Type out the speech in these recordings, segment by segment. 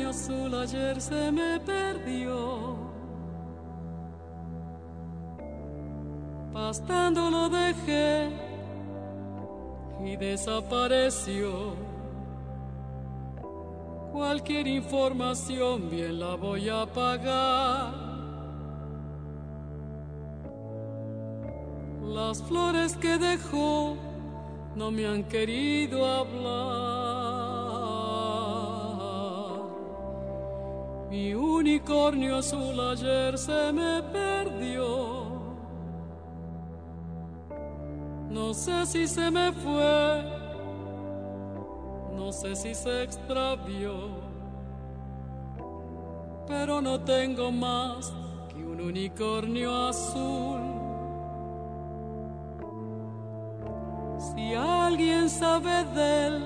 azul ayer se me perdió, pastando lo dejé y desapareció. Cualquier información bien la voy a pagar. Las flores que dejó no me han querido hablar. Mi unicornio azul ayer se me perdió. No sé si se me fue, no sé si se extravió, pero no tengo más que un unicornio azul. Si alguien sabe de él,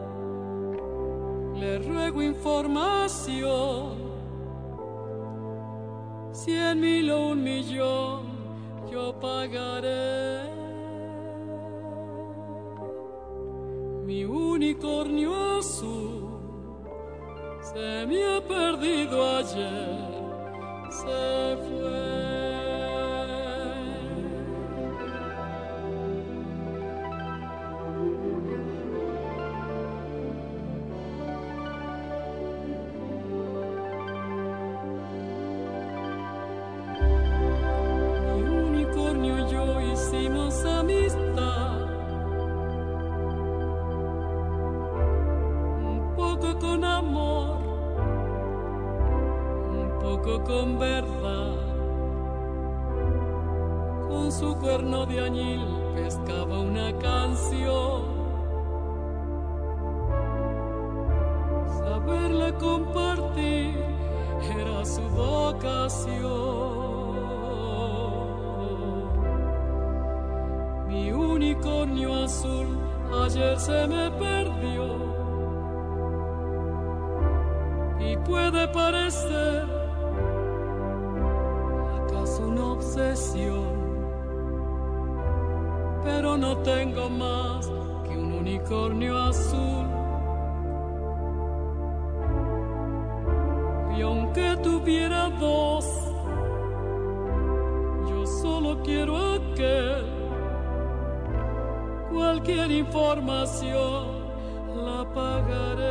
le ruego información. 100,000 o 1,000,000 yo pagaré. Mi unicornio azul se me ha perdido ayer, se fue. Mi unicornio y yo hicimos amistad. Con amor, un poco con verdad. Con su cuerno de añil pescaba una canción. Saberla compartir era su vocación. Mi unicornio azul ayer se me perdió. Y puede parecer acaso una obsesión, pero no tengo más que un unicornio azul. Y aunque tuviera dos, yo solo quiero aquel. Cualquier información la pagaré.